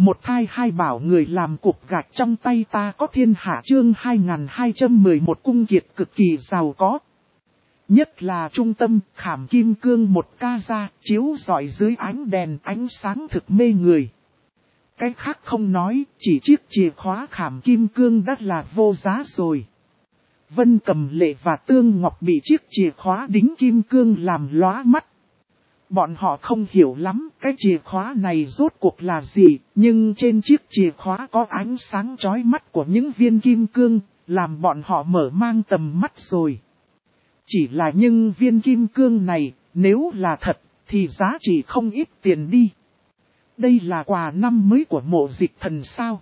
Một thai hai bảo người làm cục gạch trong tay ta có thiên hạ chương 2211 cung kiệt cực kỳ giàu có. Nhất là trung tâm khảm kim cương một ca ra chiếu rọi dưới ánh đèn ánh sáng thực mê người. Cái khác không nói, chỉ chiếc chìa khóa khảm kim cương đã là vô giá rồi. Vân Cầm Lệ và Tương Ngọc bị chiếc chìa khóa đính kim cương làm lóa mắt. Bọn họ không hiểu lắm cái chìa khóa này rốt cuộc là gì, nhưng trên chiếc chìa khóa có ánh sáng chói mắt của những viên kim cương, làm bọn họ mở mang tầm mắt rồi. Chỉ là những viên kim cương này, nếu là thật, thì giá trị không ít tiền đi. Đây là quà năm mới của Mộ Dịch Thần sao?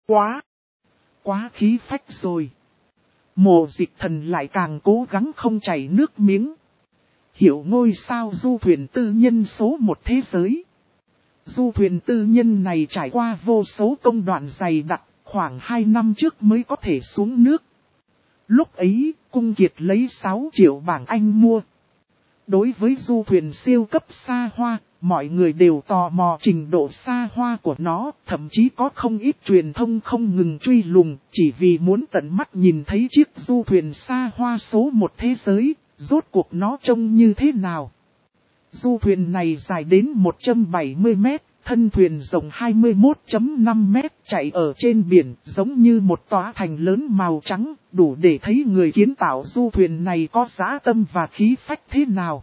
Quá khí phách rồi. Mộ Dịch Thần lại càng cố gắng không chảy nước miếng. Hiểu ngôi sao du thuyền tư nhân số một thế giới. Du thuyền tư nhân này trải qua vô số công đoạn dày đặc, khoảng 2 năm trước mới có thể xuống nước. Lúc ấy, Cung Kiệt lấy 6 triệu bảng Anh mua. Đối với du thuyền siêu cấp xa hoa, mọi người đều tò mò trình độ xa hoa của nó, thậm chí có không ít truyền thông không ngừng truy lùng, chỉ vì muốn tận mắt nhìn thấy chiếc du thuyền xa hoa số một thế giới, rốt cuộc nó trông như thế nào. Du thuyền này dài đến 170 mét, thân thuyền rộng 21,5 mét, chạy ở trên biển, giống như một tòa thành lớn màu trắng, đủ để thấy người kiến tạo du thuyền này có dã tâm và khí phách thế nào.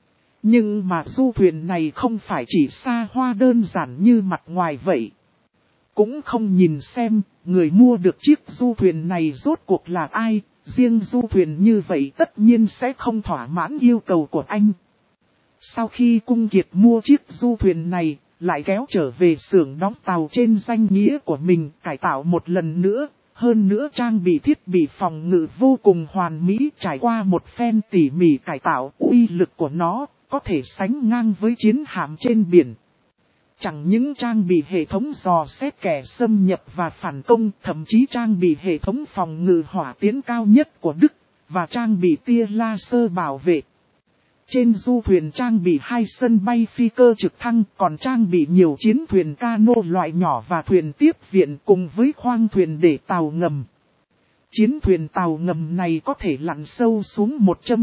Nhưng mà du thuyền này không phải chỉ xa hoa đơn giản như mặt ngoài vậy. Cũng không nhìn xem, người mua được chiếc du thuyền này rốt cuộc là ai, riêng du thuyền như vậy tất nhiên sẽ không thỏa mãn yêu cầu của anh. Sau khi Cung Kiệt mua chiếc du thuyền này, lại kéo trở về xưởng đóng tàu trên danh nghĩa của mình, cải tạo một lần nữa, hơn nữa trang bị thiết bị phòng ngự vô cùng hoàn mỹ, trải qua một phen tỉ mỉ cải tạo, uy lực của nó có thể sánh ngang với chiến hạm trên biển. Chẳng những trang bị hệ thống dò xét kẻ xâm nhập và phản công, thậm chí trang bị hệ thống phòng ngự hỏa tiến cao nhất của Đức, và trang bị tia laser bảo vệ. Trên du thuyền trang bị 2 sân bay phi cơ trực thăng, còn trang bị nhiều chiến thuyền cano loại nhỏ và thuyền tiếp viện cùng với khoang thuyền để tàu ngầm. Chiến thuyền tàu ngầm này có thể lặn sâu xuống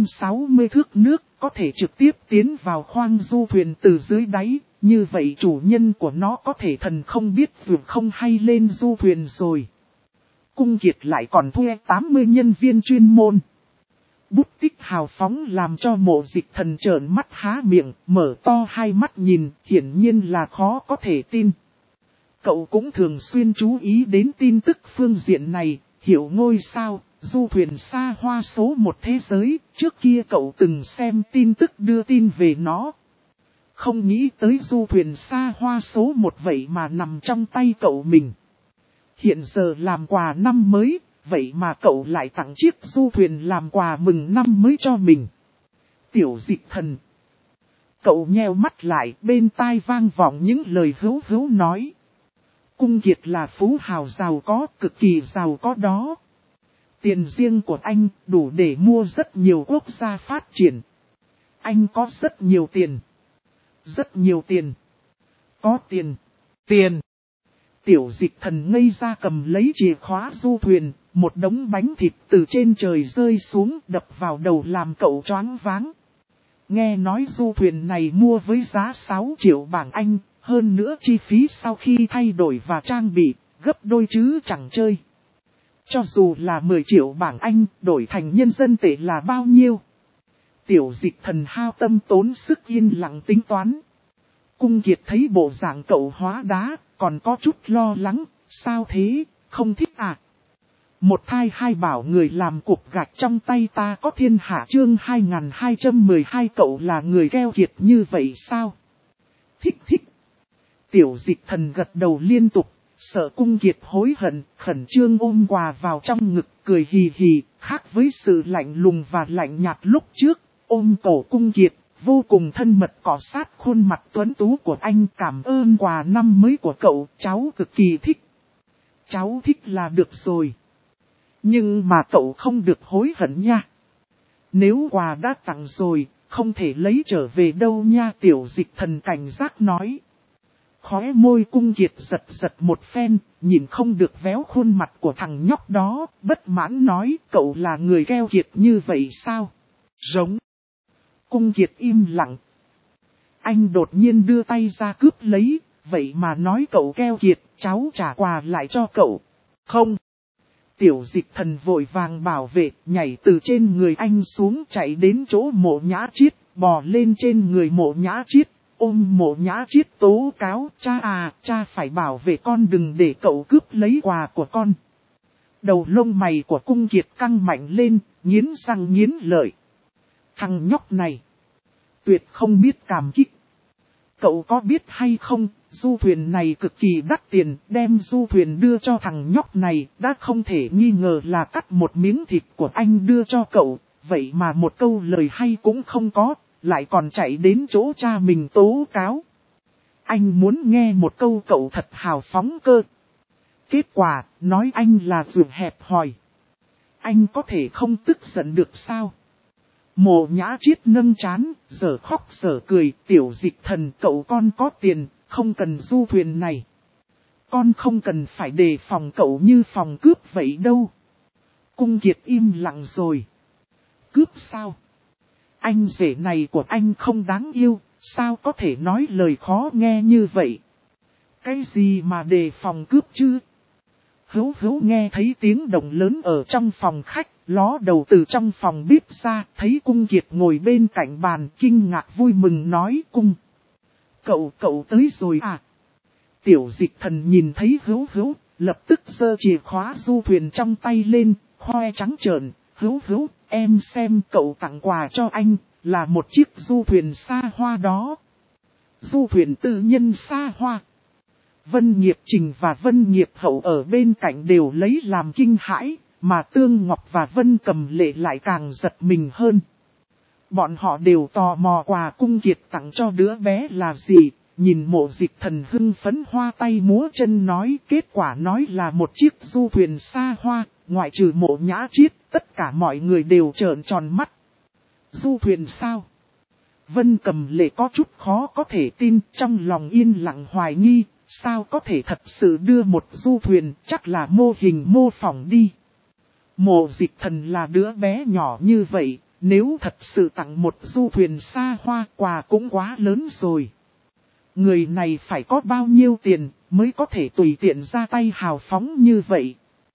160 thước nước, có thể trực tiếp tiến vào khoang du thuyền từ dưới đáy, như vậy chủ nhân của nó có thể thần không biết vượt không hay lên du thuyền rồi. Cung Kiệt lại còn thuê 80 nhân viên chuyên môn. Bút tích hào phóng làm cho Mộ Dịch Thần trợn mắt há miệng, mở to hai mắt nhìn, hiển nhiên là khó có thể tin. Cậu cũng thường xuyên chú ý đến tin tức phương diện này, hiểu ngôi sao, du thuyền xa hoa số một thế giới, trước kia cậu từng xem tin tức đưa tin về nó. Không nghĩ tới du thuyền xa hoa số một vậy mà nằm trong tay cậu mình. Hiện giờ làm quà năm mới, vậy mà cậu lại tặng chiếc du thuyền làm quà mừng năm mới cho mình. Tiểu Dịch Thần. Cậu nheo mắt lại, bên tai vang vọng những lời hữu hữu nói. Cung Kiệt là phú hào giàu có, cực kỳ giàu có đó. Tiền riêng của anh đủ để mua rất nhiều quốc gia phát triển. Anh có rất nhiều tiền. Rất nhiều tiền. Có tiền. Tiền. Tiểu Dịch Thần ngây ra cầm lấy chìa khóa du thuyền, một đống bánh thịt từ trên trời rơi xuống đập vào đầu làm cậu choáng váng. Nghe nói du thuyền này mua với giá 6 triệu bảng Anh, hơn nữa chi phí sau khi thay đổi và trang bị, gấp đôi chứ chẳng chơi. Cho dù là 10 triệu bảng Anh, đổi thành nhân dân tệ là bao nhiêu? Tiểu Dịch Thần hao tâm tốn sức yên lặng tính toán. Cung Kiệt thấy bộ dạng cậu hóa đá, còn có chút lo lắng, sao thế, không thích à? Một thai hai bảo người làm cục gạch trong tay ta có thiên hạ chương 2212 cậu là người keo kiệt như vậy sao? Thích thích. Tiểu Dịch Thần gật đầu liên tục, sợ Cung Kiệt hối hận, khẩn trương ôm quà vào trong ngực cười hì hì, khác với sự lạnh lùng và lạnh nhạt lúc trước, ôm cổ Cung Kiệt. Vô cùng thân mật cọ sát khuôn mặt tuấn tú của anh, cảm ơn quà năm mới của cậu, cháu cực kỳ thích. Cháu thích là được rồi. Nhưng mà cậu không được hối hận nha. Nếu quà đã tặng rồi, không thể lấy trở về đâu nha. Tiểu Dịch Thần cảnh giác nói. khóe môi Cung Kiệt giật giật một phen, nhìn không được véo khuôn mặt của thằng nhóc đó, bất mãn nói cậu là người keo kiệt như vậy sao? Giống. Cung Kiệt im lặng. Anh đột nhiên đưa tay ra cướp lấy, vậy mà nói cậu keo kiệt, cháu trả quà lại cho cậu. Không. Tiểu Dịch Thần vội vàng bảo vệ, nhảy từ trên người anh xuống chạy đến chỗ Mộ Nhã Chiết, bò lên trên người Mộ Nhã Chiết, ôm Mộ Nhã Chiết tố cáo, cha phải bảo vệ con đừng để cậu cướp lấy quà của con. Đầu lông mày của Cung Kiệt căng mạnh lên, nghiến răng nghiến lợi. Thằng nhóc này, tuyệt không biết cảm kích. Cậu có biết hay không, du thuyền này cực kỳ đắt tiền, đem du thuyền đưa cho thằng nhóc này, đã không thể nghi ngờ là cắt một miếng thịt của anh đưa cho cậu, vậy mà một câu lời hay cũng không có, lại còn chạy đến chỗ cha mình tố cáo. Anh muốn nghe một câu cậu thật hào phóng cơ. Kết quả, nói anh là ruột hẹp hòi. Anh có thể không tức giận được sao? Mộ Nhã Chiết nâng trán, giờ khóc giờ cười, Tiểu Dịch Thần cậu con có tiền, không cần du thuyền này. Con không cần phải đề phòng cậu như phòng cướp vậy đâu. Cung Kiệt im lặng rồi. Cướp sao? Anh rể này của anh không đáng yêu, sao có thể nói lời khó nghe như vậy? Cái gì mà đề phòng cướp chứ? Hữu nghe thấy tiếng động lớn ở trong phòng khách, ló đầu từ trong phòng bếp ra, thấy Cung Kiệt ngồi bên cạnh bàn, kinh ngạc vui mừng nói Cung. Cậu tới rồi à? Tiểu Dịch Thần nhìn thấy Hữu, lập tức giơ chìa khóa du thuyền trong tay lên, khoe trắng trợn, Hữu, em xem cậu tặng quà cho anh, là một chiếc du thuyền xa hoa đó. Du thuyền tư nhân xa hoa. Vân Nghiệp Trình và Vân Nghiệp Hậu ở bên cạnh đều lấy làm kinh hãi, mà Tương Ngọc và Vân Cầm Lệ lại càng giật mình hơn. Bọn họ đều tò mò quà Cung Kiệt tặng cho đứa bé là gì, nhìn Mộ Dịch Thần hưng phấn hoa tay múa chân nói, kết quả nói là một chiếc du thuyền xa hoa, ngoại trừ Mộ Nhã Chiết, tất cả mọi người đều trợn tròn mắt. Du thuyền sao? Vân Cầm Lệ có chút khó có thể tin, trong lòng yên lặng hoài nghi, sao có thể thật sự đưa một du thuyền, chắc là mô hình mô phỏng đi. Mộ Dịch Thần là đứa bé nhỏ như vậy, nếu thật sự tặng một du thuyền xa hoa, quà cũng quá lớn rồi. Người này phải có bao nhiêu tiền mới có thể tùy tiện ra tay hào phóng như vậy.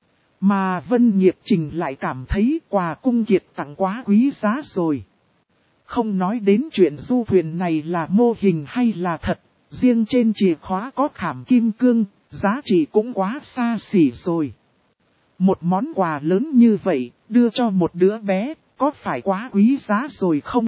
Mà Vân Nghiệp Trình lại cảm thấy quà Cung Kiệt tặng quá quý giá rồi. Không nói đến chuyện du thuyền này là mô hình hay là thật, riêng trên chìa khóa có khảm kim cương, giá trị cũng quá xa xỉ rồi. Một món quà lớn như vậy, đưa cho một đứa bé, có phải quá quý giá rồi không?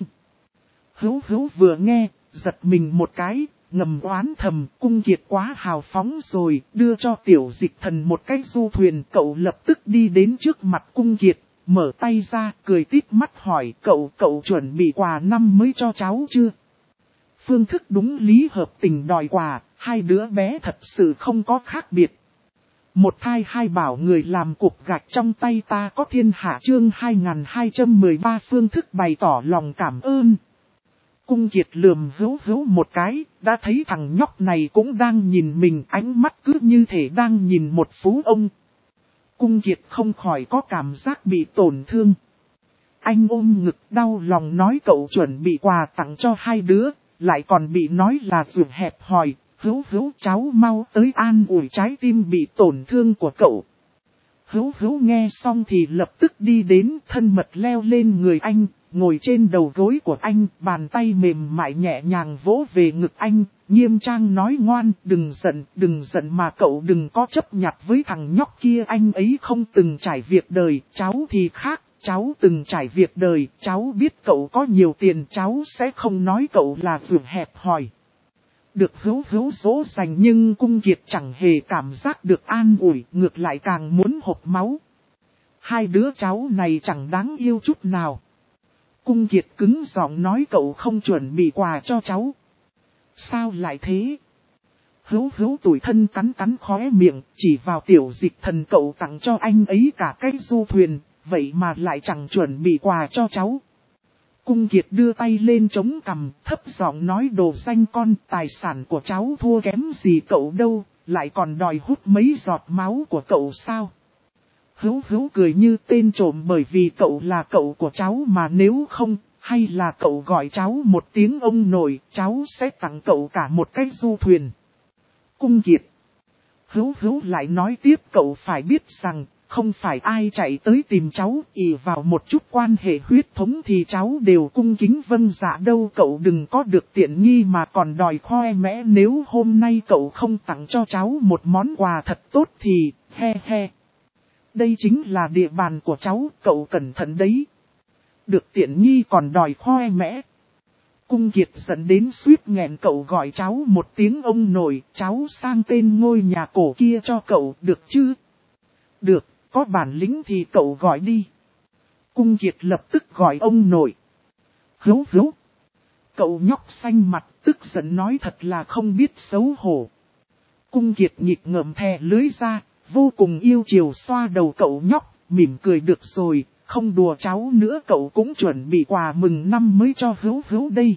Hữu vừa nghe, giật mình một cái, ngầm oán thầm, Cung Kiệt quá hào phóng rồi, đưa cho Tiểu Dịch Thần một cái du thuyền. Cậu lập tức đi đến trước mặt Cung Kiệt, mở tay ra, cười tít mắt hỏi cậu chuẩn bị quà năm mới cho cháu chưa? Phương thức đúng lý hợp tình đòi quà, hai đứa bé thật sự không có khác biệt. Một thai hai bảo người làm cục gạch trong tay ta có thiên hạ chương 2213 phương thức bày tỏ lòng cảm ơn. Cung Kiệt lườm Hữu một cái, đã thấy thằng nhóc này cũng đang nhìn mình, ánh mắt cứ như thể đang nhìn một phú ông. Cung Kiệt không khỏi có cảm giác bị tổn thương. Anh ôm ngực đau lòng nói cậu chuẩn bị quà tặng cho hai đứa, lại còn bị nói là ruột hẹp hòi. Hữu cháu mau tới an ủi trái tim bị tổn thương của cậu. Hữu nghe xong thì lập tức đi đến thân mật leo lên người anh, ngồi trên đầu gối của anh, bàn tay mềm mại nhẹ nhàng vỗ về ngực anh, nghiêm trang nói ngoan, đừng giận mà cậu đừng có chấp nhặt với thằng nhóc kia, anh ấy không từng trải việc đời, cháu thì khác, cháu từng trải việc đời, cháu biết cậu có nhiều tiền, cháu sẽ không nói cậu là ruột hẹp hòi. Được Hữu dỗ dành nhưng Cung Kiệt chẳng hề cảm giác được an ủi, ngược lại càng muốn hộc máu. Hai đứa cháu này chẳng đáng yêu chút nào. Cung Kiệt cứng giọng nói cậu không chuẩn bị quà cho cháu. Sao lại thế? Hữu tủi thân cắn khóe miệng, chỉ vào Tiểu Dịch Thần cậu tặng cho anh ấy cả cái du thuyền, vậy mà lại chẳng chuẩn bị quà cho cháu. Cung Kiệt đưa tay lên chống cằm, thấp giọng nói đồ danh con, tài sản của cháu thua kém gì cậu đâu, lại còn đòi hút mấy giọt máu của cậu sao? Hữu Hữu cười như tên trộm bởi vì cậu là cậu của cháu mà nếu không, hay là cậu gọi cháu một tiếng ông nội, cháu sẽ tặng cậu cả một cái du thuyền. Cung Kiệt. Hữu Hữu lại nói tiếp cậu phải biết rằng, không phải ai chạy tới tìm cháu, ỷ vào một chút quan hệ huyết thống thì cháu đều cung kính vâng dạ đâu. Cậu đừng có được tiện nghi mà còn đòi khoe mẽ, nếu hôm nay cậu không tặng cho cháu một món quà thật tốt thì, he he. Đây chính là địa bàn của cháu, cậu cẩn thận đấy. Được tiện nghi còn đòi khoe mẽ. Cung Kiệt dẫn đến suýt nghẹn, cậu gọi cháu một tiếng ông nội, cháu sang tên ngôi nhà cổ kia cho cậu, được chứ? Được, có bản lĩnh thì cậu gọi đi. Cung Kiệt lập tức gọi ông nội. Hữu Hữu. Cậu nhóc xanh mặt tức giận nói thật là không biết xấu hổ. Cung Kiệt nhịp ngậm thè lưới ra, vô cùng yêu chiều xoa đầu cậu nhóc, mỉm cười được rồi, không đùa cháu nữa, cậu cũng chuẩn bị quà mừng năm mới cho Hữu Hữu đây.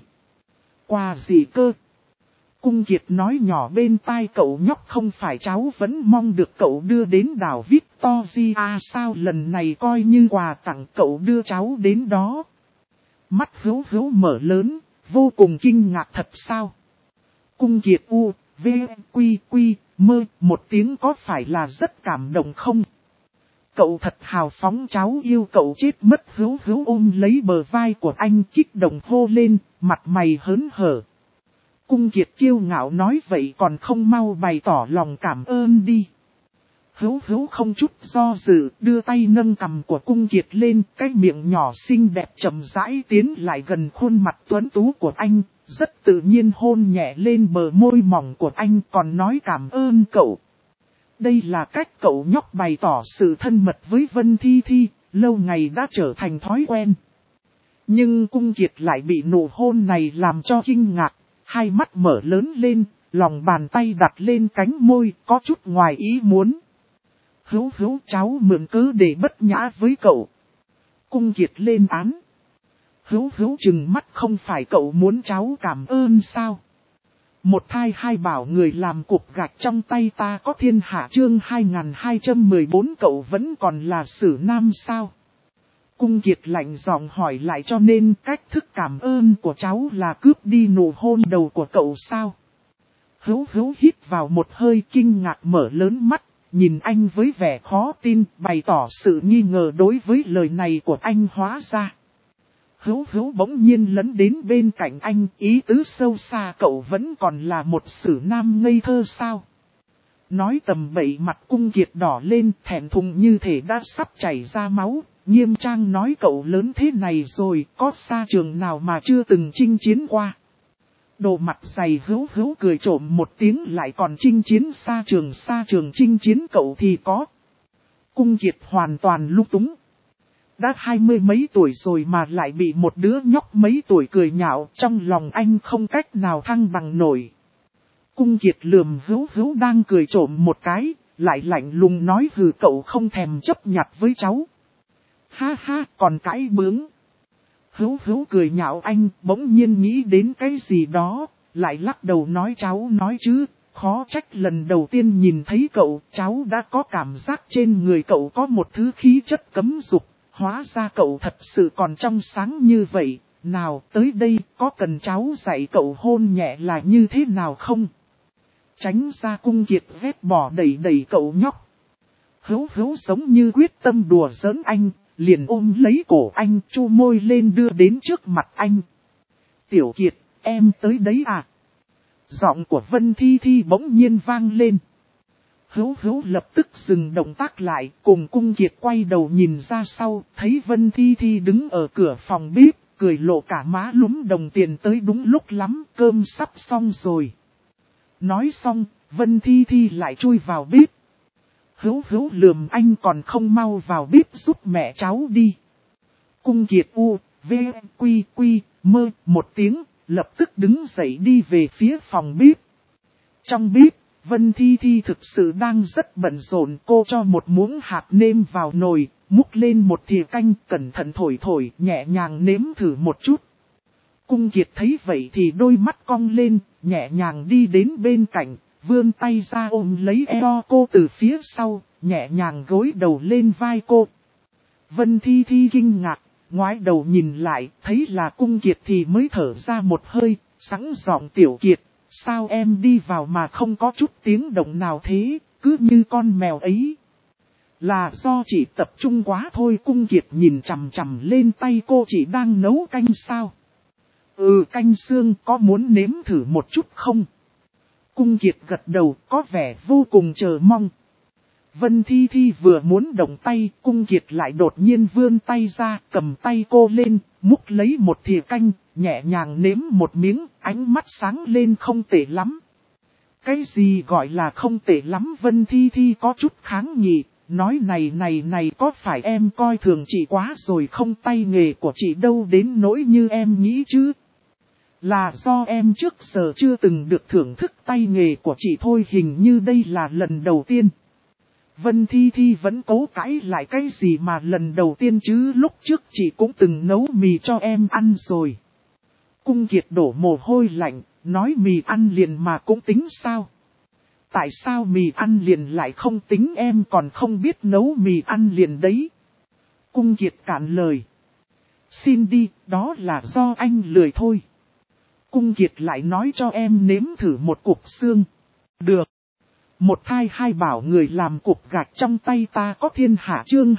Quà gì cơ? Cung Kiệt nói nhỏ bên tai cậu nhóc, không phải cháu vẫn mong được cậu đưa đến đảo Victoria sao, lần này coi như quà tặng cậu đưa cháu đến đó. Mắt Hữu Hữu mở lớn, vô cùng kinh ngạc thật sao? Cung Kiệt u, v, quy quy, mơ, một tiếng có phải là rất cảm động không? Cậu thật hào phóng, cháu yêu cậu chết mất. Hữu Hữu ôm lấy bờ vai của anh kích động hô lên, mặt mày hớn hở. Cung Kiệt kiêu ngạo nói vậy còn không mau bày tỏ lòng cảm ơn đi. Hữu Hữu không chút do dự, đưa tay nâng cằm của Cung Kiệt lên, cái miệng nhỏ xinh đẹp chậm rãi tiến lại gần khuôn mặt tuấn tú của anh, rất tự nhiên hôn nhẹ lên bờ môi mỏng của anh, còn nói cảm ơn cậu. Đây là cách cậu nhóc bày tỏ sự thân mật với Vân Thi Thi, lâu ngày đã trở thành thói quen. Nhưng Cung Kiệt lại bị nụ hôn này làm cho kinh ngạc, hai mắt mở lớn lên, lòng bàn tay đặt lên cánh môi, có chút ngoài ý muốn. Hữu Hữu, cháu mượn cớ để bất nhã với cậu. Cung Kiệt lên án. Hữu Hữu trừng mắt, không phải cậu muốn cháu cảm ơn sao? Một thai hai bảo người làm cục gạch trong tay ta có thiên hạ, chương 2214, cậu vẫn còn là Sử Nam sao? Cung Kiệt lạnh giọng hỏi lại, cho nên cách thức cảm ơn của cháu là cướp đi nụ hôn đầu của cậu sao? Hữu Hữu hít vào một hơi kinh ngạc mở lớn mắt, nhìn anh với vẻ khó tin, bày tỏ sự nghi ngờ đối với lời này của anh. Hóa ra Hữu Hữu bỗng nhiên lấn đến bên cạnh anh, ý tứ sâu xa, cậu vẫn còn là một Sử Nam ngây thơ sao? Nói tầm bậy, mặt Cung Kiệt đỏ lên, thẹn thùng như thể đã sắp chảy ra máu, nghiêm trang nói cậu lớn thế này rồi, có xa trường nào mà chưa từng chinh chiến qua? Đồ mặt dày. Hữu Hữu cười trộm một tiếng, lại còn chinh chiến xa trường chinh chiến cậu thì có. Cung Kiệt hoàn toàn lung túng. Đã 20 mấy tuổi rồi mà lại bị một đứa nhóc mấy tuổi cười nhạo, trong lòng anh không cách nào thăng bằng nổi. Cung Kiệt lườm Hữu Hữu đang cười trộm một cái, lại lạnh lùng nói hừ, cậu không thèm chấp nhặt với cháu. Ha ha, còn cãi bướng. Hữu Hữu cười nhạo anh, bỗng nhiên nghĩ đến cái gì đó, lại lắc đầu nói cháu nói chứ, khó trách lần đầu tiên nhìn thấy cậu, cháu đã có cảm giác trên người cậu có một thứ khí chất cấm dục, hóa ra cậu thật sự còn trong sáng như vậy, nào tới đây có cần cháu dạy cậu hôn nhẹ là như thế nào không? Tránh ra. Cung Kiệt vét bỏ đẩy đẩy cậu nhóc. Hữu Hữu giống như quyết tâm đùa giỡn anh, liền ôm lấy cổ anh, chu môi lên đưa đến trước mặt anh. Tiểu Kiệt, em tới đấy à? Giọng của Vân Thi Thi bỗng nhiên vang lên. Hữu Hữu lập tức dừng động tác lại, cùng Cung Kiệt quay đầu nhìn ra sau, thấy Vân Thi Thi đứng ở cửa phòng bếp, cười lộ cả má lúm đồng tiền, tới đúng lúc lắm, cơm sắp xong rồi. Nói xong, Vân Thi Thi lại chui vào bếp. Hữu Hữu lườm anh, còn không mau vào bếp giúp mẹ cháu đi. Cung Kiệt u, v, quy quy, mơ, một tiếng, lập tức đứng dậy đi về phía phòng bếp. Trong bếp, Vân Thi Thi thực sự đang rất bận rộn, cô cho một muỗng hạt nêm vào nồi, múc lên một thìa canh, cẩn thận thổi thổi, nhẹ nhàng nếm thử một chút. Cung Kiệt thấy vậy thì đôi mắt cong lên, nhẹ nhàng đi đến bên cạnh, vươn tay ra ôm lấy eo cô từ phía sau, nhẹ nhàng gối đầu lên vai cô. Vân Thi Thi kinh ngạc, ngoái đầu nhìn lại, thấy là Cung Kiệt thì mới thở ra một hơi, sẵn giọng Tiểu Kiệt, sao em đi vào mà không có chút tiếng động nào thế, cứ như con mèo ấy. Là do chị tập trung quá thôi. Cung Kiệt nhìn chằm chằm lên tay cô, chị đang nấu canh sao? Ừ, canh xương, có muốn nếm thử một chút không? Cung Kiệt gật đầu, có vẻ vô cùng chờ mong. Vân Thi Thi vừa muốn động tay, Cung Kiệt lại đột nhiên vươn tay ra, cầm tay cô lên, múc lấy một thìa canh, nhẹ nhàng nếm một miếng, ánh mắt sáng lên. Không tệ lắm. Cái gì gọi là không tệ lắm? Vân Thi Thi có chút kháng nghị, nói này có phải em coi thường chị quá rồi không? Tay nghề của chị đâu đến nỗi như em nghĩ chứ. Là do em trước giờ chưa từng được thưởng thức tay nghề của chị thôi, hình như đây là lần đầu tiên. Vân Thi Thi vẫn cố cãi lại, cái gì mà lần đầu tiên chứ, lúc trước chị cũng từng nấu mì cho em ăn rồi. Cung Kiệt đổ mồ hôi lạnh, nói mì ăn liền mà cũng tính sao? Tại sao mì ăn liền lại không tính, em còn không biết nấu mì ăn liền đấy. Cung Kiệt cạn lời. Xin đi, đó là do anh lười thôi. Cung Kiệt lại nói cho em nếm thử một cục xương. Được. Một thai hai bảo người làm cục gạch trong tay ta có thiên hạ. Chương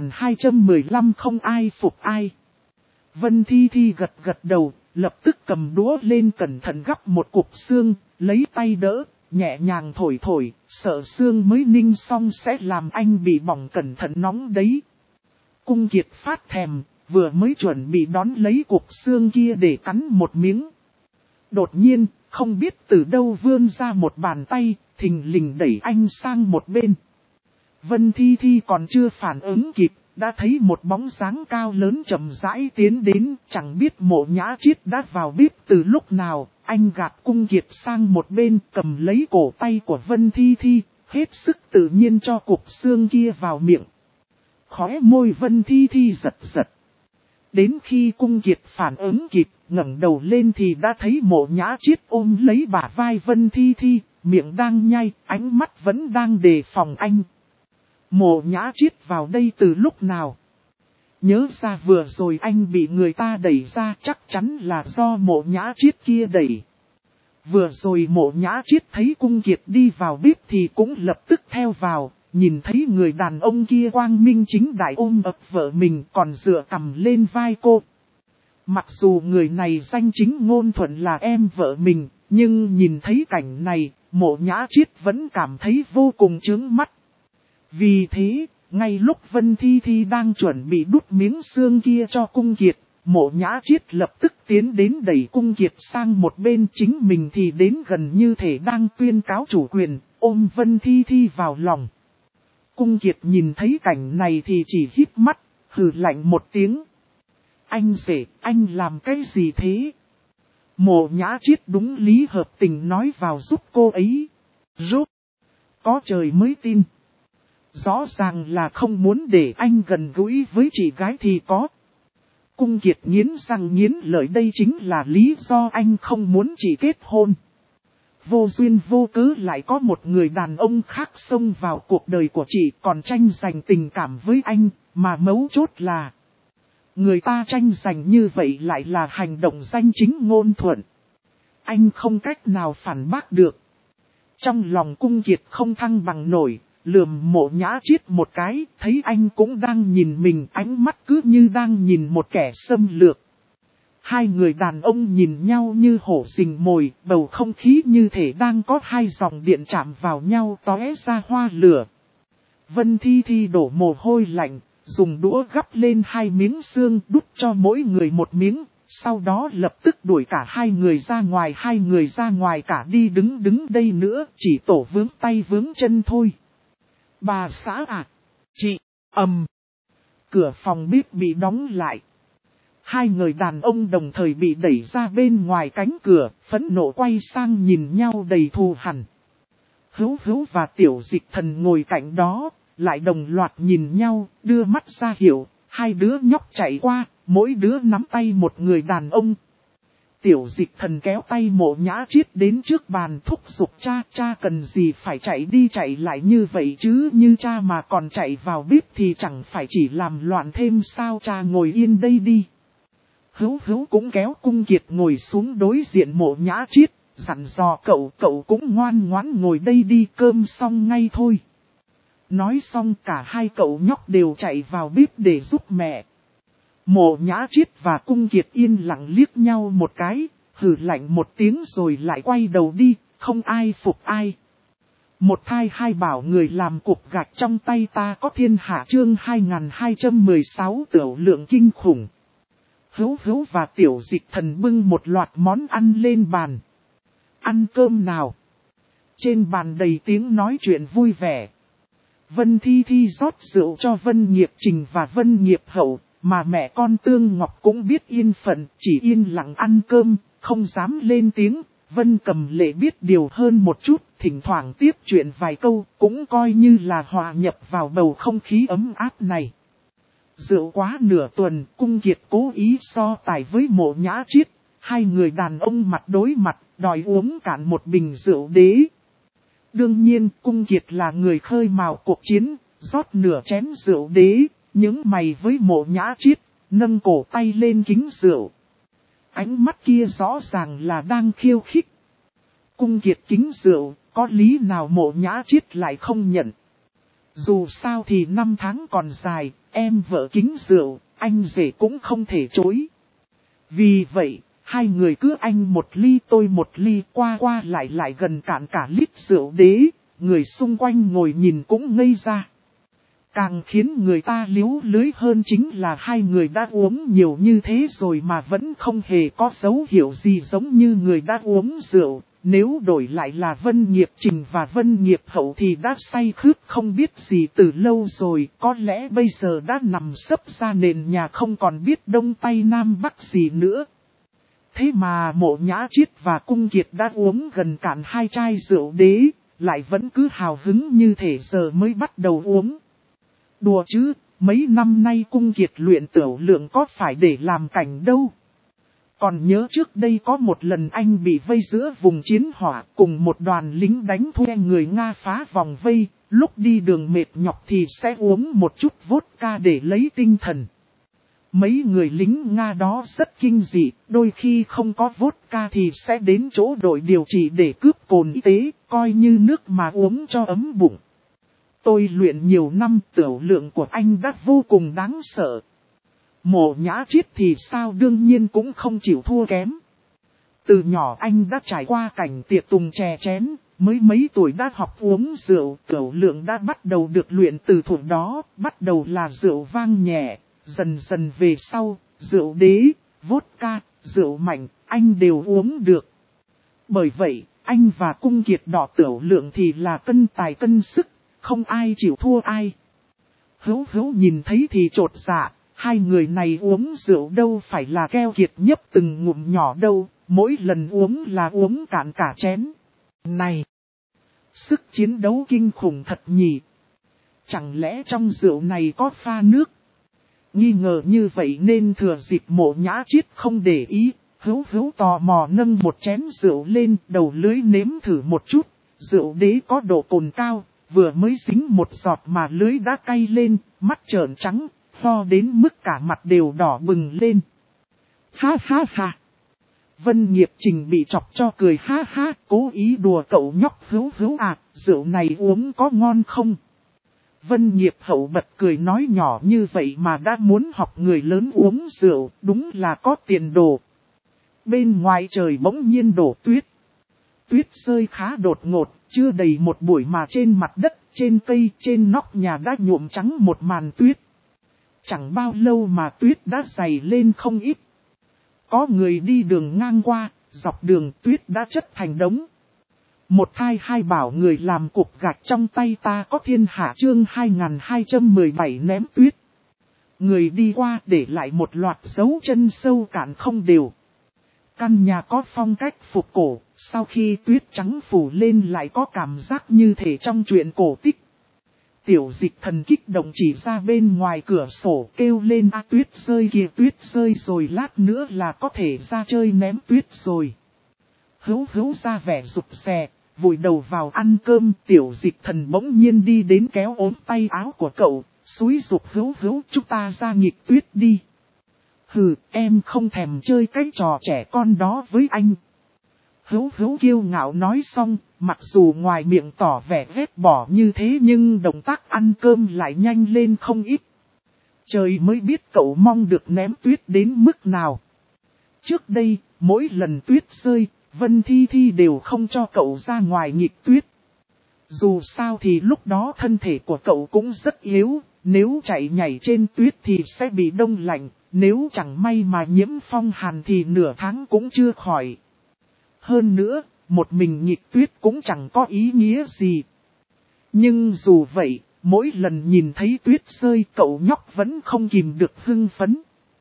2215 không ai phục ai. Vân Thi Thi gật gật đầu, lập tức cầm đũa lên cẩn thận gắp một cục xương, lấy tay đỡ, nhẹ nhàng thổi thổi, sợ xương mới ninh xong sẽ làm anh bị bỏng, cẩn thận nóng đấy. Cung Kiệt phát thèm, vừa mới chuẩn bị đón lấy cục xương kia để cắn một miếng. Đột nhiên, không biết từ đâu vươn ra một bàn tay, thình lình đẩy anh sang một bên. Vân Thi Thi còn chưa phản ứng kịp, đã thấy một bóng dáng cao lớn chậm rãi tiến đến, chẳng biết Mộ Nhã Chiết đã vào bếp từ lúc nào. Anh gạt Cung Kiệt sang một bên, cầm lấy cổ tay của Vân Thi Thi, hết sức tự nhiên cho cục xương kia vào miệng. Khóe môi Vân Thi Thi giật giật. Đến khi Cung Kiệt phản ứng kịp, ngẩng đầu lên thì đã thấy Mộ Nhã Chiết ôm lấy bả vai Vân Thi Thi, miệng đang nhai, ánh mắt vẫn đang đề phòng anh. Mộ Nhã Chiết vào đây từ lúc nào? Nhớ ra vừa rồi anh bị người ta đẩy ra, chắc chắn là do Mộ Nhã Chiết kia đẩy. Vừa rồi Mộ Nhã Chiết thấy Cung Kiệt đi vào bếp thì cũng lập tức theo vào, nhìn thấy người đàn ông kia quang minh chính đại ôm ấp vợ mình còn dựa cằm lên vai cô. Mặc dù người này danh chính ngôn thuận là em vợ mình, nhưng nhìn thấy cảnh này, Mộ Nhã Chiết vẫn cảm thấy vô cùng chướng mắt. Vì thế, ngay lúc Vân Thi Thi đang chuẩn bị đút miếng xương kia cho Cung Kiệt, Mộ Nhã Chiết lập tức tiến đến đẩy Cung Kiệt sang một bên, chính mình thì đến gần như thể đang tuyên cáo chủ quyền, ôm Vân Thi Thi vào lòng. Cung Kiệt nhìn thấy cảnh này thì chỉ híp mắt, hừ lạnh một tiếng. Anh rể, anh làm cái gì thế? Mộ Nhã Chiết đúng lý hợp tình nói vào giúp cô ấy. Giúp? Có trời mới tin. Rõ ràng là không muốn để anh gần gũi với chị gái thì có. Cung Kiệt nghiến răng nghiến lợi, đây chính là lý do anh không muốn chị kết hôn. Vô duyên vô cớ lại có một người đàn ông khác xông vào cuộc đời của chị còn tranh giành tình cảm với anh, mà mấu chốt là người ta tranh giành như vậy lại là hành động danh chính ngôn thuận. Anh không cách nào phản bác được. Trong lòng Cung Kiệt không thăng bằng nổi, lườm Mộ Nhã Chiết một cái, thấy anh cũng đang nhìn mình, ánh mắt cứ như đang nhìn một kẻ xâm lược. Hai người đàn ông nhìn nhau như hổ rình mồi, bầu không khí như thể đang có hai dòng điện chạm vào nhau tóe ra hoa lửa. Vân Thi Thi đổ mồ hôi lạnh, dùng đũa gắp lên hai miếng xương đút cho mỗi người một miếng, sau đó lập tức đuổi cả hai người ra ngoài cả đi đứng đây nữa, chỉ tổ vướng tay vướng chân thôi. Bà xã à? Chị, cửa phòng bếp bị đóng lại. Hai người đàn ông đồng thời bị đẩy ra bên ngoài cánh cửa, phẫn nộ quay sang nhìn nhau đầy thù hằn. Hữu Hữu và Tiểu Dịch Thần ngồi cạnh đó, lại đồng loạt nhìn nhau, đưa mắt ra hiệu, hai đứa nhóc chạy qua, mỗi đứa nắm tay một người đàn ông. Tiểu Dịch Thần kéo tay Mộ Nhã Chiết đến trước bàn thúc giục cha cần gì phải chạy đi chạy lại như vậy chứ, như cha mà còn chạy vào bếp thì chẳng phải chỉ làm loạn thêm sao, cha ngồi yên đây đi. Hữu Hữu cũng kéo Cung Kiệt ngồi xuống đối diện Mộ Nhã Chiết, dặn dò cậu cũng ngoan ngoãn ngồi đây đi, cơm xong ngay thôi. Nói xong cả hai cậu nhóc đều chạy vào bếp để giúp mẹ. Mộ Nhã Chiết và Cung Kiệt yên lặng liếc nhau một cái, hừ lạnh một tiếng rồi lại quay đầu đi, không ai phục ai. Một thai hai bảo người làm cục gạch trong tay ta có thiên hạ, chương 2216 tiểu lượng kinh khủng. Hữu Hữu và Tiểu Dịch Thần bưng một loạt món ăn lên bàn. Ăn cơm nào. Trên bàn đầy tiếng nói chuyện vui vẻ. Vân Thi Thi rót rượu cho Vân Nghiệp Trình và Vân Nghiệp Hậu, mà mẹ con Tương Ngọc cũng biết yên phận, chỉ yên lặng ăn cơm, không dám lên tiếng. Vân Cầm Lệ biết điều hơn một chút, thỉnh thoảng tiếp chuyện vài câu, cũng coi như là hòa nhập vào bầu không khí ấm áp này. Rượu quá nửa tuần, Cung Kiệt cố ý so tài với Mộ Nhã Chiết, hai người đàn ông mặt đối mặt, đòi uống cạn một bình rượu đế. Đương nhiên, Cung Kiệt là người khơi mào cuộc chiến, rót nửa chén rượu đế, những mày với Mộ Nhã Chiết, nâng cổ tay lên kính rượu. Ánh mắt kia rõ ràng là đang khiêu khích. Cung Kiệt kính rượu, có lý nào Mộ Nhã Chiết lại không nhận. Dù sao thì năm tháng còn dài, em vợ kính rượu, anh rể cũng không thể chối. Vì vậy, hai người cứ anh một ly tôi một ly, qua lại gần cạn cả lít rượu đế, người xung quanh ngồi nhìn cũng ngây ra. Càng khiến người ta liếu lưới hơn chính là hai người đã uống nhiều như thế rồi mà vẫn không hề có dấu hiệu gì giống như người đã uống rượu. Nếu đổi lại là Vân Nghiệp Trình và Vân Nghiệp Hậu thì đã say khướt không biết gì từ lâu rồi, có lẽ bây giờ đã nằm sấp ra nền nhà không còn biết đông tây nam bắc gì nữa. Thế mà Mộ Nhã Chiết và Cung Kiệt đã uống gần cạn hai chai rượu đế, lại vẫn cứ hào hứng như thể giờ mới bắt đầu uống. Đùa chứ, mấy năm nay Cung Kiệt luyện tiểu lượng có phải để làm cảnh đâu. Còn nhớ trước đây có một lần anh bị vây giữa vùng chiến hỏa cùng một đoàn lính đánh thuê người Nga phá vòng vây, lúc đi đường mệt nhọc thì sẽ uống một chút vodka để lấy tinh thần. Mấy người lính Nga đó rất kinh dị, đôi khi không có vodka thì sẽ đến chỗ đội điều trị để cướp cồn y tế, coi như nước mà uống cho ấm bụng. Tôi luyện nhiều năm, tiểu lượng của anh đã vô cùng đáng sợ. Mộ Nhã Chiết thì sao đương nhiên cũng không chịu thua kém. Từ nhỏ anh đã trải qua cảnh tiệc tùng chè chén, mới mấy tuổi đã học uống rượu, tiểu lượng đã bắt đầu được luyện từ thuở đó, bắt đầu là rượu vang nhẹ, dần dần về sau, rượu đế, vodka, rượu mạnh, anh đều uống được. Bởi vậy, anh và Cung Kiệt đỏ tiểu lượng thì là cân tài cân sức, không ai chịu thua ai. Hữu Hữu nhìn thấy thì trột dạ. Hai người này uống rượu đâu phải là keo kiệt nhấp từng ngụm nhỏ đâu, mỗi lần uống là uống cạn cả chén. Này! Sức chiến đấu kinh khủng thật nhỉ! Chẳng lẽ trong rượu này có pha nước? Nghi ngờ như vậy nên thừa dịp Mộ Nhã Chiết không để ý, Hữu Hữu tò mò nâng một chén rượu lên, đầu lưới nếm thử một chút, rượu đế có độ cồn cao, vừa mới dính một giọt mà lưới đã cay lên, mắt trợn trắng. Lo đến mức cả mặt đều đỏ bừng lên. Ha ha ha. Vân Nghiệp Trình bị chọc cho cười ha ha, cố ý đùa cậu nhóc Hữu Hữu à, rượu này uống có ngon không? Vân Nghiệp Hậu bật cười nói nhỏ như vậy mà đã muốn học người lớn uống rượu, đúng là có tiền đồ. Bên ngoài trời bỗng nhiên đổ tuyết. Tuyết rơi khá đột ngột, chưa đầy một buổi mà trên mặt đất, trên cây, trên nóc nhà đã nhuộm trắng một màn tuyết. Chẳng bao lâu mà tuyết đã dày lên không ít. Có người đi đường ngang qua, dọc đường tuyết đã chất thành đống. Một thai hai bảo người làm cục gạch trong tay ta có thiên hạ, chương 2217 ném tuyết. Người đi qua để lại một loạt dấu chân sâu cạn không đều. Căn nhà có phong cách phục cổ, sau khi tuyết trắng phủ lên lại có cảm giác như thể trong truyện cổ tích. Tiểu Dịch Thần kích động chỉ ra bên ngoài cửa sổ kêu lên tuyết rơi kìa, tuyết rơi rồi, lát nữa là có thể ra chơi ném tuyết rồi. Hữu Hữu ra vẻ rụt rè, vùi đầu vào ăn cơm. Tiểu Dịch Thần bỗng nhiên đi đến kéo ốm tay áo của cậu, xúi giục Hữu Hữu, chúng ta ra nghịch tuyết đi. Hừ, em không thèm chơi cái trò trẻ con đó với anh. Hữu Hữu kiêu ngạo nói xong, mặc dù ngoài miệng tỏ vẻ ghét bỏ như thế nhưng động tác ăn cơm lại nhanh lên không ít. Trời mới biết cậu mong được ném tuyết đến mức nào. Trước đây, mỗi lần tuyết rơi, Vân Thi Thi đều không cho cậu ra ngoài nghịch tuyết. Dù sao thì lúc đó thân thể của cậu cũng rất yếu, nếu chạy nhảy trên tuyết thì sẽ bị đông lạnh, nếu chẳng may mà nhiễm phong hàn thì nửa tháng cũng chưa khỏi. Hơn nữa, một mình nghịch tuyết cũng chẳng có ý nghĩa gì. Nhưng dù vậy, mỗi lần nhìn thấy tuyết rơi cậu nhóc vẫn không kìm được hưng phấn.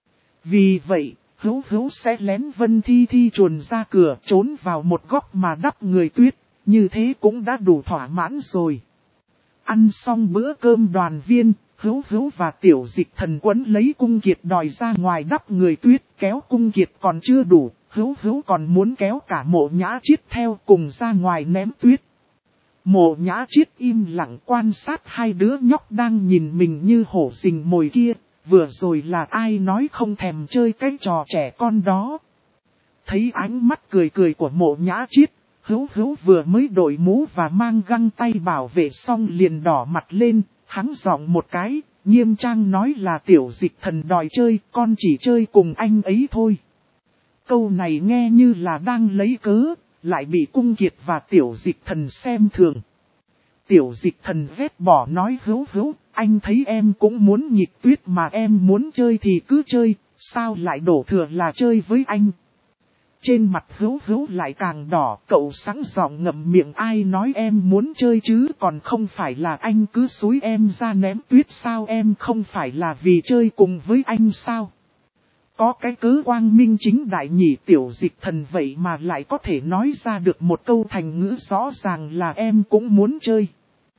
Vì vậy, Hữu Hữu sẽ lén Vân Thi Thi chuồn ra cửa trốn vào một góc mà đắp người tuyết, như thế cũng đã đủ thỏa mãn rồi. Ăn xong bữa cơm đoàn viên, Hữu Hữu và Tiểu Dịch Thần quấn lấy Cung Kiệt đòi ra ngoài đắp người tuyết, kéo Cung Kiệt còn chưa đủ, Hữu Hữu còn muốn kéo cả Mộ Nhã Chiết theo cùng ra ngoài ném tuyết. Mộ Nhã Chiết im lặng quan sát hai đứa nhóc đang nhìn mình như hổ rình mồi kia, vừa rồi là ai nói không thèm chơi cái trò trẻ con đó. Thấy ánh mắt cười cười của Mộ Nhã Chiết, Hữu Hữu vừa mới đội mũ và mang găng tay bảo vệ xong liền đỏ mặt lên, hắn giọng một cái, nghiêm trang nói là Tiểu Dịch Thần đòi chơi, con chỉ chơi cùng anh ấy thôi. Câu này nghe như là đang lấy cớ, lại bị Cung Kiệt và Tiểu Dịch Thần xem thường. Tiểu Dịch Thần ghét bỏ nói Hữu Hữu, anh thấy em cũng muốn nghịch tuyết mà em muốn chơi thì cứ chơi, sao lại đổ thừa là chơi với anh. Trên mặt Hữu Hữu lại càng đỏ, cậu sẵn giọng ngậm miệng, ai nói em muốn chơi chứ, còn không phải là anh cứ xúi em ra ném tuyết sao, em không phải là vì chơi cùng với anh sao. Có cái cớ quang minh chính đại nhỉ. Tiểu Dịch Thần vậy mà lại có thể nói ra được một câu thành ngữ rõ ràng là em cũng muốn chơi.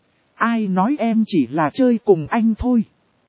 Ai nói em chỉ là chơi cùng anh thôi.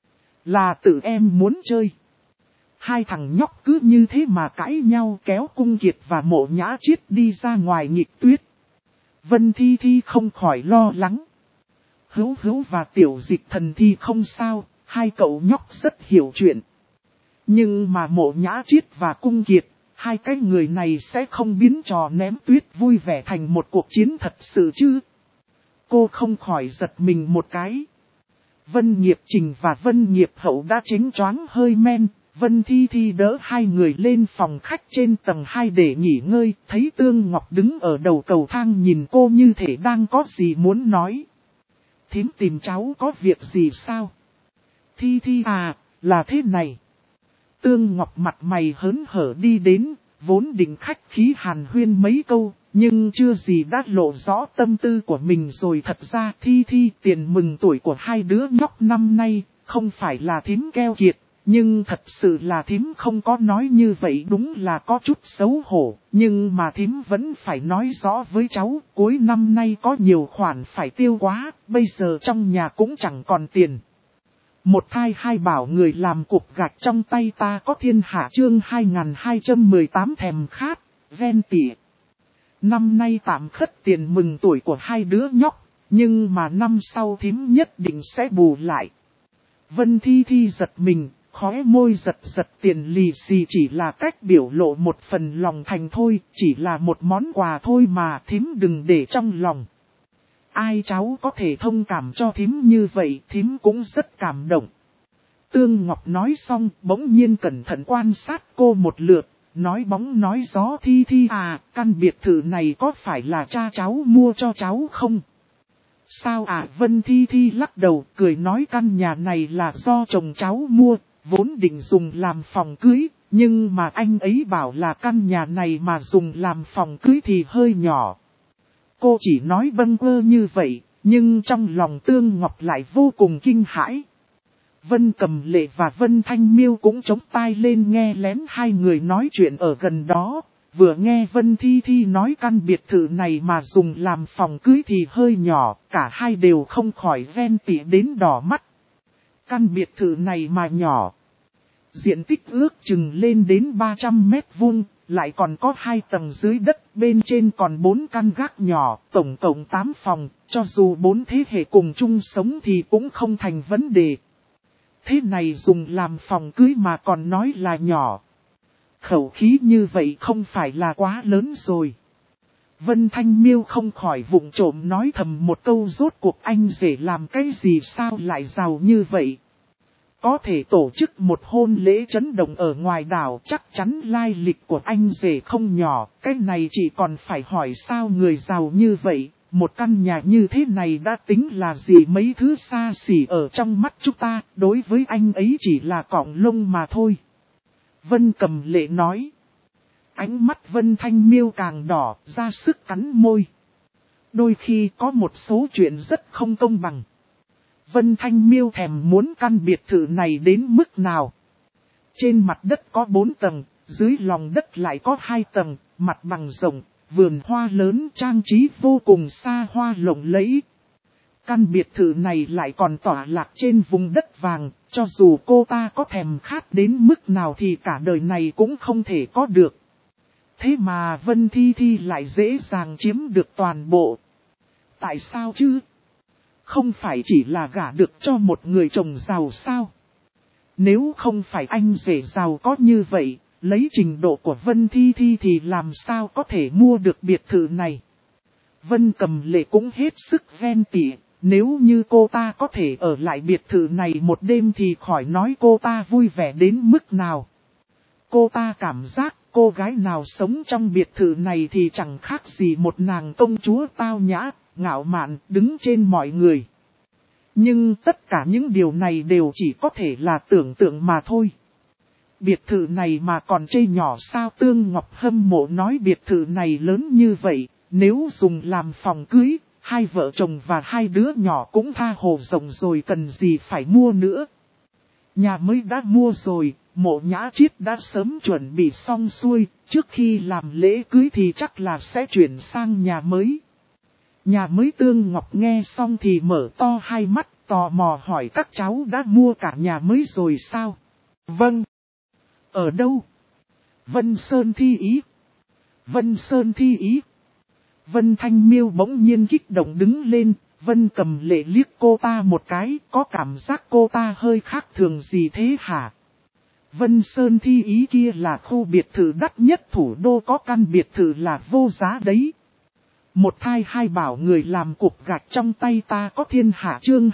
Là tự em muốn chơi. Hai thằng nhóc cứ như thế mà cãi nhau kéo Cung Kiệt và Mộ Nhã Chiết đi ra ngoài nghịch tuyết. Vân Thi Thi không khỏi lo lắng. Hữu Hữu và Tiểu Dịch Thần thì không sao, hai cậu nhóc rất hiểu chuyện. Nhưng mà Mộ Nhã Chiết và Cung Kiệt, hai cái người này sẽ không biến trò ném tuyết vui vẻ thành một cuộc chiến thật sự chứ. Cô không khỏi giật mình một cái. Vân Nghiệp Trình và Vân Nghiệp Hậu đã chính choáng hơi men. Vân Thi Thi đỡ hai người lên phòng khách trên tầng 2 để nghỉ ngơi, thấy Tương Ngọc đứng ở đầu cầu thang nhìn cô như thể đang có gì muốn nói. Thím tìm cháu có việc gì sao? Thi Thi à, là thế này. Tương Ngọc mặt mày hớn hở đi đến, vốn định khách khí hàn huyên mấy câu, nhưng chưa gì đã lộ rõ tâm tư của mình rồi. Thật ra Thi Thi, tiền mừng tuổi của hai đứa nhóc năm nay, không phải là thím keo kiệt. Nhưng thật sự là thím không có nói như vậy, đúng là có chút xấu hổ, nhưng mà thím vẫn phải nói rõ với cháu, cuối năm nay có nhiều khoản phải tiêu quá, bây giờ trong nhà cũng chẳng còn tiền. Một thai hai bảo người làm cục gạch trong tay ta có thiên hạ chương 2218 thèm khát, ven tỉa. Năm nay tạm khất tiền mừng tuổi của hai đứa nhóc, nhưng mà năm sau thím nhất định sẽ bù lại. Vân Thi Thi giật mình. Khóe môi giật giật, tiền lì xì chỉ là cách biểu lộ một phần lòng thành thôi, chỉ là một món quà thôi mà, thím đừng để trong lòng. Ai cháu có thể thông cảm cho thím như vậy, thím cũng rất cảm động. Tương Ngọc nói xong, bỗng nhiên cẩn thận quan sát cô một lượt, nói bóng nói gió. Thi Thi à, căn biệt thự này có phải là cha cháu mua cho cháu không? Sao à? Vân Thi Thi lắc đầu, cười nói căn nhà này là do chồng cháu mua. Vốn định dùng làm phòng cưới, nhưng mà anh ấy bảo là căn nhà này mà dùng làm phòng cưới thì hơi nhỏ. Cô chỉ nói bâng quơ như vậy, nhưng trong lòng Tương Ngọc lại vô cùng kinh hãi. Vân Cầm Lệ và Vân Thanh Miêu cũng chống tai lên nghe lén hai người nói chuyện ở gần đó, Vừa nghe Vân Thi Thi nói căn biệt thự này mà dùng làm phòng cưới thì hơi nhỏ, cả hai đều không khỏi ghen tị đến đỏ mắt. Căn biệt thự này mà nhỏ. Diện tích ước chừng lên đến 300 mét vuông, lại còn có 2 tầng dưới đất, bên trên còn 4 căn gác nhỏ, tổng cộng 8 phòng, cho dù 4 thế hệ cùng chung sống thì cũng không thành vấn đề. Thế này dùng làm phòng cưới mà còn nói là nhỏ. Khẩu khí như vậy không phải là quá lớn rồi. Vân Thanh Miêu không khỏi vụng trộm nói thầm một câu, rốt cuộc anh rể làm cái gì sao lại giàu như vậy. Có thể tổ chức một hôn lễ chấn động ở ngoài đảo, chắc chắn lai lịch của anh rể không nhỏ. Cái này chỉ còn phải hỏi sao người giàu như vậy, một căn nhà như thế này đã tính là gì, mấy thứ xa xỉ ở trong mắt chúng ta, đối với anh ấy chỉ là cọng lông mà thôi. Vân Cầm Lệ nói. Ánh mắt Vân Thanh Miêu càng đỏ, ra sức cắn môi. Đôi khi có một số chuyện rất không công bằng. Vân Thanh Miêu thèm muốn căn biệt thự này đến mức nào. Trên mặt đất có 4 tầng, dưới lòng đất lại có 2 tầng, mặt bằng rộng, vườn hoa lớn, trang trí vô cùng xa hoa lộng lẫy. Căn biệt thự này lại còn tỏa lạc trên vùng đất vàng, cho dù cô ta có thèm khát đến mức nào thì cả đời này cũng không thể có được. Thế mà Vân Thi Thi lại dễ dàng chiếm được toàn bộ. Tại sao chứ? Không phải chỉ là gả được cho một người chồng giàu sao? Nếu không phải anh rể giàu có như vậy, lấy trình độ của Vân Thi Thi thì làm sao có thể mua được biệt thự này? Vân Cầm Lệ cũng hết sức ghen tị, nếu như cô ta có thể ở lại biệt thự này một đêm thì khỏi nói cô ta vui vẻ đến mức nào. Cô ta cảm giác cô gái nào sống trong biệt thự này thì chẳng khác gì một nàng công chúa tao nhã, ngạo mạn, đứng trên mọi người. Nhưng tất cả những điều này đều chỉ có thể là tưởng tượng mà thôi. Biệt thự này mà còn chê nhỏ sao? Tương Ngọc hâm mộ nói biệt thự này lớn như vậy, nếu dùng làm phòng cưới, hai vợ chồng và hai đứa nhỏ cũng tha hồ rộng rồi, cần gì phải mua nữa. Nhà mới đã mua rồi, Mộ Nhã Triết đã sớm chuẩn bị xong xuôi, trước khi làm lễ cưới thì chắc là sẽ chuyển sang nhà mới. Nhà mới. Tương Ngọc nghe xong thì mở to hai mắt, tò mò hỏi các cháu đã mua cả nhà mới rồi sao? Vâng. Ở đâu? Vân Sơn Thi Ý. Vân Sơn Thi Ý. Vân Thanh Miêu bỗng nhiên kích động đứng lên, Vân Cầm Lệ liếc cô ta một cái, có cảm giác cô ta hơi khác thường gì thế hả? Vân Sơn Thi Ý kia là khu biệt thự đắt nhất thủ đô, có căn biệt thự là vô giá đấy. Một thai hai bảo người làm cục gạch trong tay ta có thiên hạ, chương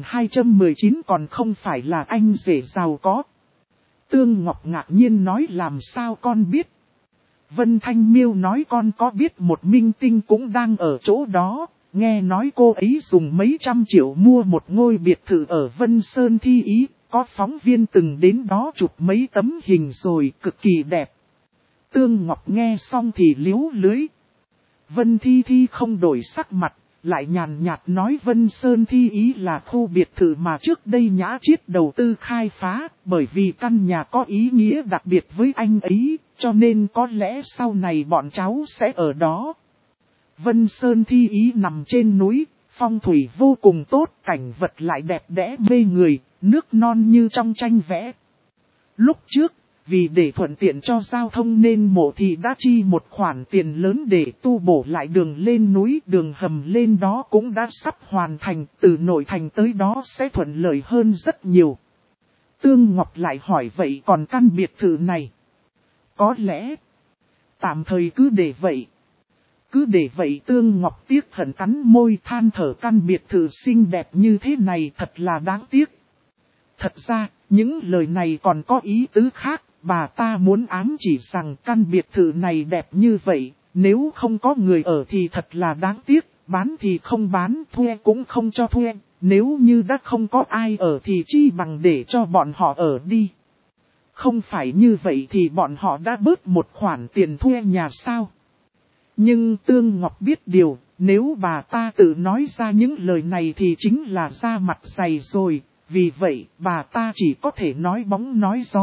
2219 còn không phải là anh rể giàu có. Tương Ngọc ngạc nhiên nói làm sao con biết? Vân Thanh Miêu nói con có biết một minh tinh cũng đang ở chỗ đó, nghe nói cô ấy dùng mấy trăm triệu mua một ngôi biệt thự ở Vân Sơn Thi Ý, có phóng viên từng đến đó chụp mấy tấm hình rồi, cực kỳ đẹp. Tương Ngọc nghe xong thì liếu lưới. Vân Thi Thi không đổi sắc mặt, lại nhàn nhạt nói Vân Sơn Thi Ý là khu biệt thự mà trước đây Nhã Triết đầu tư khai phá, bởi vì căn nhà có ý nghĩa đặc biệt với anh ấy, cho nên có lẽ sau này bọn cháu sẽ ở đó. Vân Sơn Thi Ý nằm trên núi, phong thủy vô cùng tốt, cảnh vật lại đẹp đẽ mê người, nước non như trong tranh vẽ. Lúc trước, vì để thuận tiện cho giao thông nên Mộ Thị đã chi một khoản tiền lớn để tu bổ lại đường lên núi, đường hầm lên đó cũng đã sắp hoàn thành, từ nội thành tới đó sẽ thuận lợi hơn rất nhiều. Tương Ngọc lại hỏi vậy còn căn biệt thự này? Có lẽ, tạm thời cứ để vậy. Cứ để vậy. Tương Ngọc tiếc hận cắn môi than thở, căn biệt thự xinh đẹp như thế này thật là đáng tiếc. Thật ra, những lời này còn có ý tứ khác. Bà ta muốn ám chỉ rằng căn biệt thự này đẹp như vậy, nếu không có người ở thì thật là đáng tiếc, bán thì không bán, thuê cũng không cho thuê, nếu như đã không có ai ở thì chi bằng để cho bọn họ ở đi. Không phải như vậy thì bọn họ đã bớt một khoản tiền thuê nhà sao? Nhưng Tương Ngọc biết điều, nếu bà ta tự nói ra những lời này thì chính là ra mặt dày rồi, vì vậy bà ta chỉ có thể nói bóng nói gió.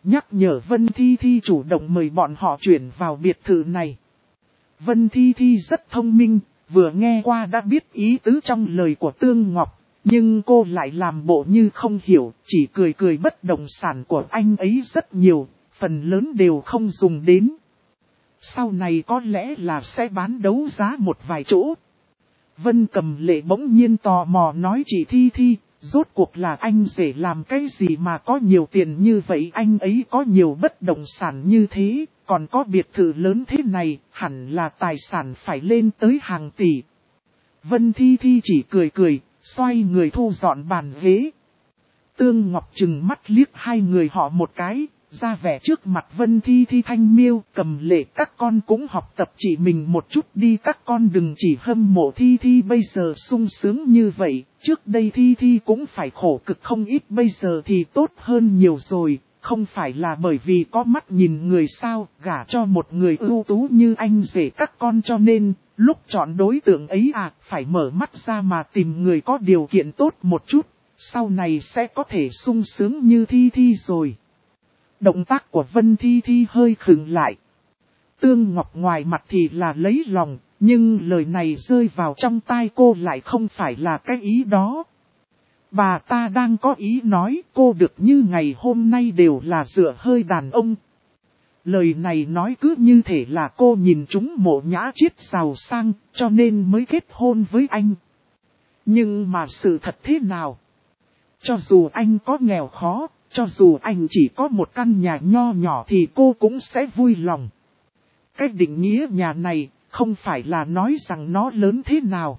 nhắc nhở Vân Thi Thi chủ động mời bọn họ chuyển vào biệt thự này. Vân Thi Thi rất thông minh, vừa nghe qua đã biết ý tứ trong lời của Tương Ngọc, nhưng cô lại làm bộ như không hiểu, chỉ cười cười bất động sản của anh ấy rất nhiều, phần lớn đều không dùng đến. Sau này có lẽ là sẽ bán đấu giá một vài chỗ. Vân Cầm Lệ bỗng nhiên tò mò nói chị Thi Thi, rốt cuộc là anh rể làm cái gì mà có nhiều tiền như vậy, anh ấy có nhiều bất động sản như thế, còn có biệt thự lớn thế này, hẳn là tài sản phải lên tới hàng tỷ. Vân Thi Thi chỉ cười cười, xoay người thu dọn bàn ghế. Tương Ngọc trừng mắt liếc hai người họ một cái, ra vẻ trước mặt Vân Thi Thi Thanh Miêu, Cầm Lệ các con cũng học tập chỉ mình một chút đi, các con đừng chỉ hâm mộ Thi Thi bây giờ sung sướng như vậy, trước đây Thi Thi cũng phải khổ cực không ít, bây giờ thì tốt hơn nhiều rồi, không phải là bởi vì có mắt nhìn người sao, gả cho một người ưu tú như anh rể các con cho nên, lúc chọn đối tượng ấy phải mở mắt ra mà tìm người có điều kiện tốt một chút, sau này sẽ có thể sung sướng như Thi Thi rồi. Động tác của Vân Thi Thi hơi khựng lại. Tương Ngọc ngoài mặt thì là lấy lòng, nhưng lời này rơi vào trong tai cô lại không phải là cái ý đó. Bà ta đang có ý nói cô được như ngày hôm nay đều là dựa hơi đàn ông. Lời này nói cứ như thể là cô nhìn chúng Mộ Nhã Chiết giàu sang, cho nên mới kết hôn với anh. Nhưng mà sự thật thế nào? Cho dù anh có nghèo khó, cho dù anh chỉ có một căn nhà nho nhỏ thì cô cũng sẽ vui lòng. Cái định nghĩa nhà này không phải là nói rằng nó lớn thế nào,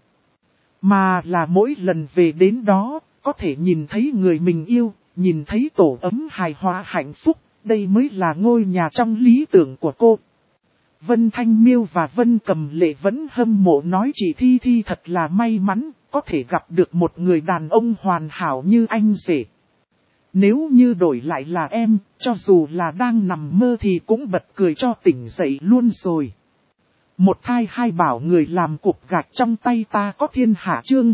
mà là mỗi lần về đến đó, có thể nhìn thấy người mình yêu, nhìn thấy tổ ấm hài hòa hạnh phúc, đây mới là ngôi nhà trong lý tưởng của cô. Vân Thanh Miêu và Vân Cầm Lệ vẫn hâm mộ nói chị Thi Thi thật là may mắn, có thể gặp được một người đàn ông hoàn hảo như anh rể. Nếu như đổi lại là em, cho dù là đang nằm mơ thì cũng bật cười cho tỉnh dậy luôn rồi. Một thai hai bảo người làm cục gạch trong tay ta có thiên hạ chương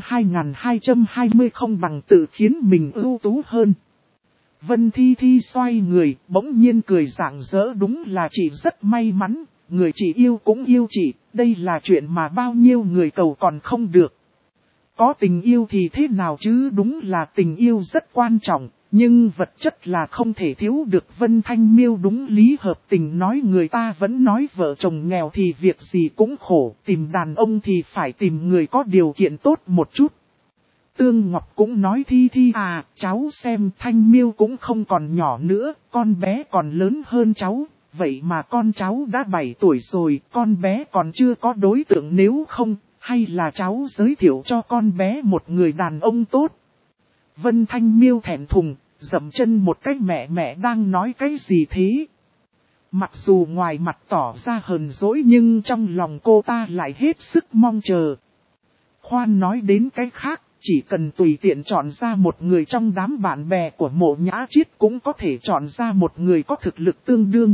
2220 không bằng tự khiến mình ưu tú hơn. Vân Thi Thi xoay người, bỗng nhiên cười rạng rỡ, đúng là chị rất may mắn, người chị yêu cũng yêu chị, đây là chuyện mà bao nhiêu người cầu còn không được. Có tình yêu thì thế nào chứ, đúng là tình yêu rất quan trọng. Nhưng vật chất là không thể thiếu được. Vân Thanh Miêu đúng lý hợp tình nói, người ta vẫn nói vợ chồng nghèo thì việc gì cũng khổ, tìm đàn ông thì phải tìm người có điều kiện tốt một chút. Tương Ngọc cũng nói Thi Thi cháu xem Thanh Miêu cũng không còn nhỏ nữa, con bé còn lớn hơn cháu, vậy mà con cháu đã 7 tuổi rồi, con bé còn chưa có đối tượng, nếu không, hay là cháu giới thiệu cho con bé một người đàn ông tốt. Vân Thanh Miêu thẹn thùng, dậm chân một cái, mẹ đang nói cái gì thế? Mặc dù ngoài mặt tỏ ra hờn dỗi nhưng trong lòng cô ta lại hết sức mong chờ. Khoan nói đến cái khác, chỉ cần tùy tiện chọn ra một người trong đám bạn bè của Mộ Nhã Chiết cũng có thể chọn ra một người có thực lực tương đương.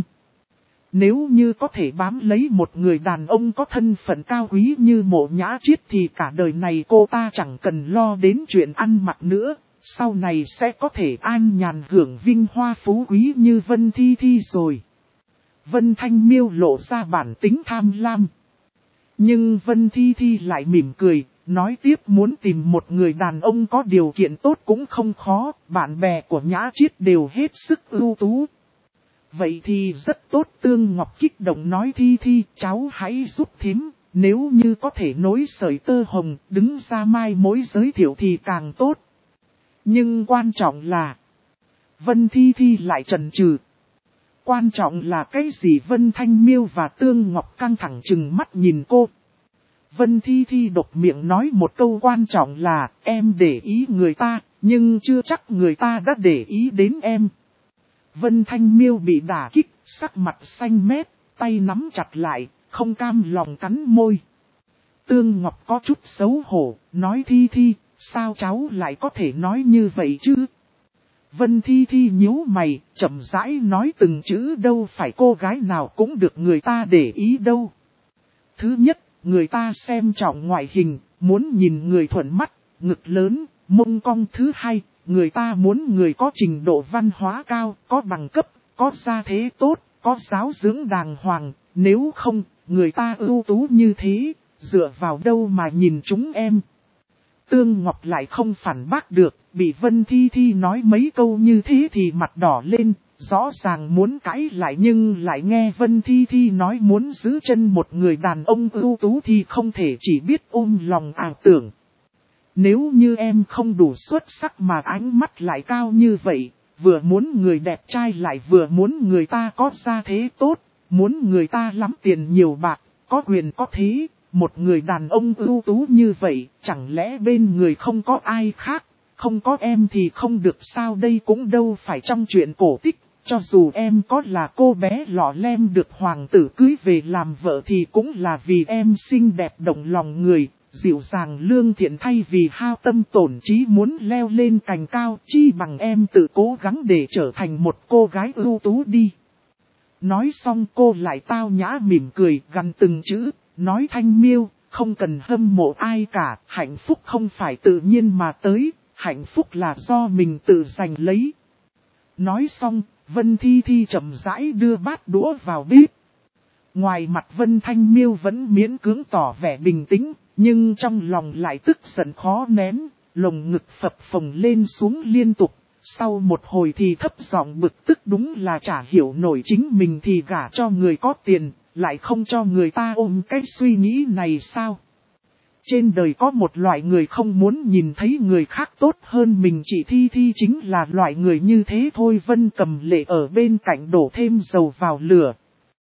Nếu như có thể bám lấy một người đàn ông có thân phận cao quý như Mộ Nhã Chiết thì cả đời này cô ta chẳng cần lo đến chuyện ăn mặc nữa. Sau này sẽ có thể an nhàn hưởng vinh hoa phú quý như Vân Thi Thi rồi. Vân Thanh Miêu lộ ra bản tính tham lam. Nhưng Vân Thi Thi lại mỉm cười, nói tiếp muốn tìm một người đàn ông có điều kiện tốt cũng không khó, bạn bè của Nhã Chiết đều hết sức ưu tú. Vậy thì rất tốt. Tương Ngọc kích động nói Thi Thi, cháu hãy giúp thím, nếu như có thể nối sợi tơ hồng, đứng ra mai mối giới thiệu thì càng tốt. Nhưng quan trọng là, Vân Thi Thi lại chần chừ. Quan trọng là cái gì? Vân Thanh Miêu và Tương Ngọc căng thẳng trừng mắt nhìn cô. Vân Thi Thi đột miệng nói một câu, quan trọng là em để ý người ta, nhưng chưa chắc người ta đã để ý đến em. Vân Thanh Miêu bị đả kích, sắc mặt xanh mét, tay nắm chặt lại, không cam lòng cắn môi. Tương Ngọc có chút xấu hổ, nói Thi Thi, sao cháu lại có thể nói như vậy chứ? Vân Thi Thi nhíu mày, chậm rãi nói từng chữ, đâu phải cô gái nào cũng được người ta để ý đâu. Thứ nhất, người ta xem trọng ngoại hình, muốn nhìn người thuận mắt, ngực lớn, mông cong. Thứ hai, người ta muốn người có trình độ văn hóa cao, có bằng cấp, có gia thế tốt, có giáo dưỡng đàng hoàng, nếu không, người ta ưu tú như thế, dựa vào đâu mà nhìn chúng em. Tương Ngọc lại không phản bác được, bị Vân Thi Thi nói mấy câu như thế thì mặt đỏ lên, rõ ràng muốn cãi lại nhưng lại nghe Vân Thi Thi nói muốn giữ chân một người đàn ông ưu tú thì không thể chỉ biết ôm lòng ảo tưởng. Nếu như em không đủ xuất sắc mà ánh mắt lại cao như vậy, vừa muốn người đẹp trai lại vừa muốn người ta có gia thế tốt, muốn người ta lắm tiền nhiều bạc, có quyền có thế, một người đàn ông ưu tú như vậy, chẳng lẽ bên người không có ai khác, không có em thì không được sao? Đây cũng đâu phải trong chuyện cổ tích, cho dù em có là cô bé lọ lem được hoàng tử cưới về làm vợ thì cũng là vì em xinh đẹp động lòng người. Dịu dàng lương thiện, thay vì hao tâm tổn trí muốn leo lên cành cao, chi bằng em tự cố gắng để trở thành một cô gái ưu tú đi. Nói xong cô lại tao nhã mỉm cười gằn từng chữ, nói Thanh Miêu, không cần hâm mộ ai cả, hạnh phúc không phải tự nhiên mà tới, hạnh phúc là do mình tự giành lấy. Nói xong, Vân Thi Thi chậm rãi đưa bát đũa vào bếp. Ngoài mặt Vân Thanh Miêu vẫn miễn cưỡng tỏ vẻ bình tĩnh, nhưng trong lòng lại tức giận khó nén, lồng ngực phập phồng lên xuống liên tục. Sau một hồi thì thấp giọng bực tức, đúng là chả hiểu nổi chính mình thì gả cho người có tiền, lại không cho người ta ôm cái suy nghĩ này sao? Trên đời có một loại người không muốn nhìn thấy người khác tốt hơn mình, chị Thi Thi chính là loại người như thế thôi. Vân Cầm Lệ ở bên cạnh đổ thêm dầu vào lửa.